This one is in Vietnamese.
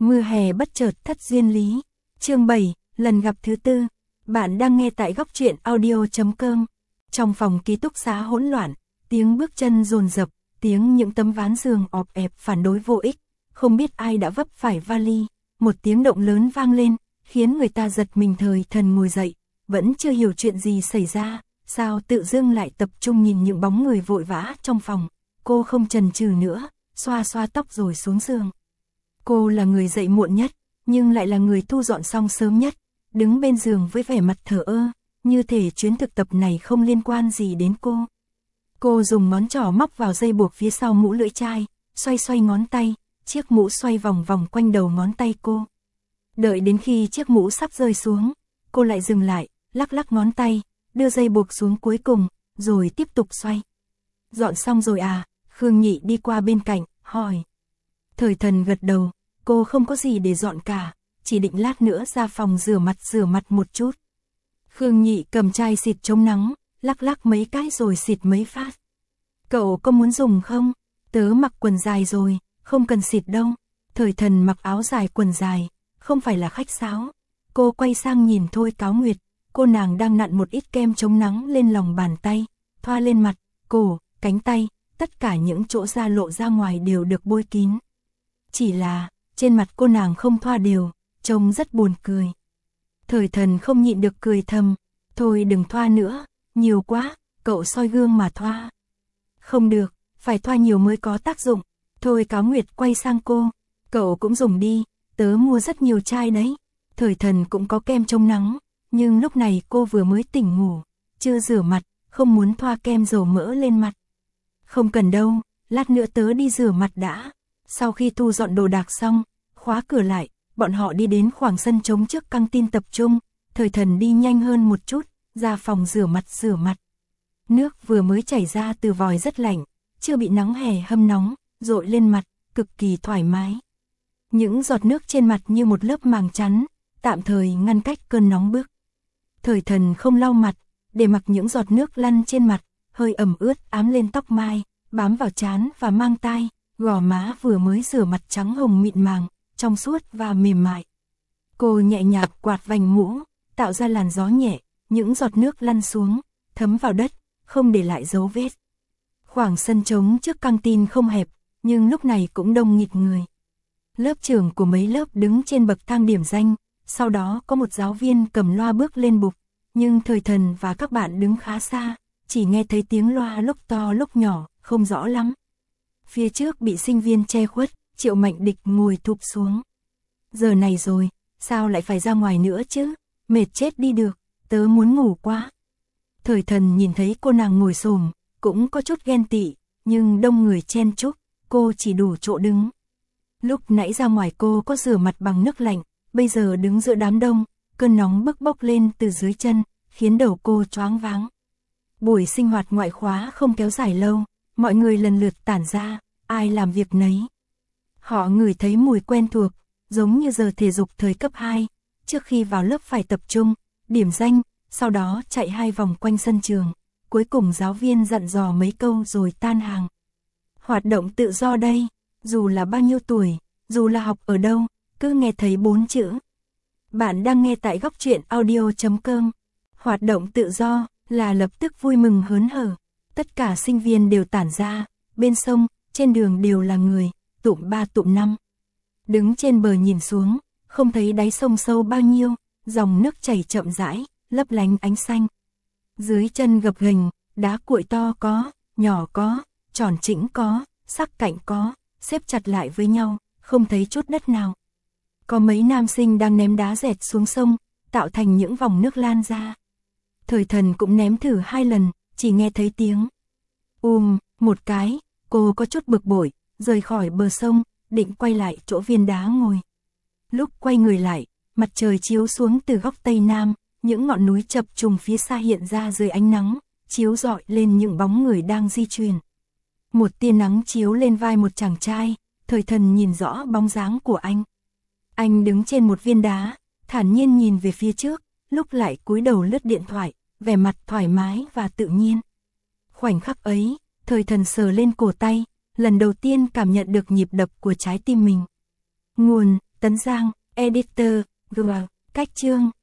Mưa hè bất chợt thất duyên lý. Chương 7, lần gặp thứ tư. Bạn đang nghe tại góc truyện audio.com. Trong phòng ký túc xá hỗn loạn, tiếng bước chân dồn dập, tiếng những tấm ván giường ọp ẹp phản đối vô ích. Không biết ai đã vấp phải vali, một tiếng động lớn vang lên, khiến người ta giật mình. Thời Thần ngồi dậy, vẫn chưa hiểu chuyện gì xảy ra, sao tự dưng lại tập trung nhìn những bóng người vội vã trong phòng. Cô không chần chừ nữa, xoa xoa tóc rồi xuống giường. Cô là người dậy muộn nhất, nhưng lại là người thu dọn xong sớm nhất, đứng bên giường với vẻ mặt thờ ơ, như thể chuyến thực tập này không liên quan gì đến cô. Cô dùng ngón trỏ móc vào dây buộc phía sau mũ lưỡi chai, xoay xoay ngón tay, chiếc mũ xoay vòng vòng quanh đầu ngón tay cô. Đợi đến khi chiếc mũ sắp rơi xuống, cô lại dừng lại, lắc lắc ngón tay, đưa dây buộc xuống cuối cùng, rồi tiếp tục xoay. Dọn xong rồi à? Khương Nhị đi qua bên cạnh, hỏi. Thời Thần gật đầu, cô không có gì để dọn cả, chỉ định lát nữa ra phòng rửa mặt một chút. Khương Nhị cầm chai xịt chống nắng, lắc lắc mấy cái rồi xịt mấy phát. Cậu có muốn dùng không? Tớ mặc quần dài rồi, không cần xịt đâu. Thời Thần mặc áo dài quần dài, không phải là khách sáo. Cô quay sang nhìn Thôi Cáo Nguyệt, cô nàng đang nặn một ít kem chống nắng lên lòng bàn tay, thoa lên mặt, cổ, cánh tay, tất cả những chỗ da lộ ra ngoài đều được bôi kín. Chỉ là, trên mặt cô nàng không thoa đều, trông rất buồn cười. Thời Thần không nhịn được cười thầm, thôi đừng thoa nữa, nhiều quá, cậu soi gương mà thoa. Không được, phải thoa nhiều mới có tác dụng. Thôi Cáo Nguyệt quay sang cô, cậu cũng dùng đi, tớ mua rất nhiều chai đấy. Thời Thần cũng có kem chống nắng, nhưng lúc này cô vừa mới tỉnh ngủ, chưa rửa mặt, không muốn thoa kem dầu mỡ lên mặt. Không cần đâu, lát nữa tớ đi rửa mặt đã. Sau khi thu dọn đồ đạc xong, khóa cửa lại, bọn họ đi đến khoảng sân trống trước căng tin tập trung. Thời Thần đi nhanh hơn một chút, ra phòng rửa mặt. Nước vừa mới chảy ra từ vòi rất lạnh, chưa bị nắng hè hâm nóng, dội lên mặt, cực kỳ thoải mái. Những giọt nước trên mặt như một lớp màng chắn, tạm thời ngăn cách cơn nóng bức. Thời Thần không lau mặt, để mặc những giọt nước lăn trên mặt, hơi ẩm ướt ám lên tóc mai, bám vào trán và mang tai, gò má vừa mới rửa mặt trắng hồng mịn màng, trong suốt và mềm mại. Cô nhẹ nhàng quạt vành mũ, tạo ra làn gió nhẹ, những giọt nước lăn xuống, thấm vào đất, không để lại dấu vết. Khoảng sân trống trước căng tin không hẹp, nhưng lúc này cũng đông nghịt người. Lớp trưởng của mấy lớp đứng trên bậc thang điểm danh, sau đó có một giáo viên cầm loa bước lên bục, nhưng Thời Thần và các bạn đứng khá xa, chỉ nghe thấy tiếng loa lúc to lúc nhỏ, không rõ lắm. Phía trước bị sinh viên che khuất, Triệu Mạnh Địch ngồi thụp xuống. Giờ này rồi, sao lại phải ra ngoài nữa chứ? Mệt chết đi được, tớ muốn ngủ quá. Thời Thần nhìn thấy cô nàng ngồi xổm, cũng có chút ghen tị, nhưng đông người chen chúc, cô chỉ đủ chỗ đứng. Lúc nãy ra ngoài cô có rửa mặt bằng nước lạnh, bây giờ đứng giữa đám đông, cơn nóng bức bốc lên từ dưới chân, khiến đầu cô choáng váng. Buổi sinh hoạt ngoại khóa không kéo dài lâu, mọi người lần lượt tản ra, ai làm việc nấy. Họ ngửi thấy mùi quen thuộc, giống như giờ thể dục thời cấp 2, trước khi vào lớp phải tập trung, điểm danh, sau đó chạy 2 vòng quanh sân trường, cuối cùng giáo viên dặn dò mấy câu rồi tan hàng. Hoạt động tự do đây, dù là bao nhiêu tuổi, dù là học ở đâu, cứ nghe thấy 4 chữ. Bạn đang nghe tại góc truyện audio.com. Hoạt động tự do là lập tức vui mừng hớn hở. Tất cả sinh viên đều tản ra, bên sông, trên đường đều là người, tụm 3 tụm 5. Đứng trên bờ nhìn xuống, không thấy đáy sông sâu bao nhiêu, dòng nước chảy chậm rãi, lấp lánh ánh xanh. Dưới chân gập ghềnh, đá cuội to có, nhỏ có, tròn chỉnh có, sắc cạnh có, xếp chặt lại với nhau, không thấy chút đất nào. Có mấy nam sinh đang ném đá dẹt xuống sông, tạo thành những vòng nước lan ra. Thời Thần cũng ném thử 2 lần, chỉ nghe thấy tiếng một cái, cô có chút bực bội, rời khỏi bờ sông, định quay lại chỗ viên đá ngồi. Lúc quay người lại, mặt trời chiếu xuống từ góc tây nam, những ngọn núi chập trùng phía xa hiện ra dưới ánh nắng, chiếu rọi lên những bóng người đang di chuyển. Một tia nắng chiếu lên vai một chàng trai, Thời Thần nhìn rõ bóng dáng của anh. Anh đứng trên một viên đá, thản nhiên nhìn về phía trước, lúc lại cúi đầu lướt điện thoại, vẻ mặt thoải mái và tự nhiên. Khoảnh khắc ấy, Thời Thần sờ lên cổ tay, lần đầu tiên cảm nhận được nhịp đập của trái tim mình. Nguồn, Tấn Giang, Editor, G. Cách chương.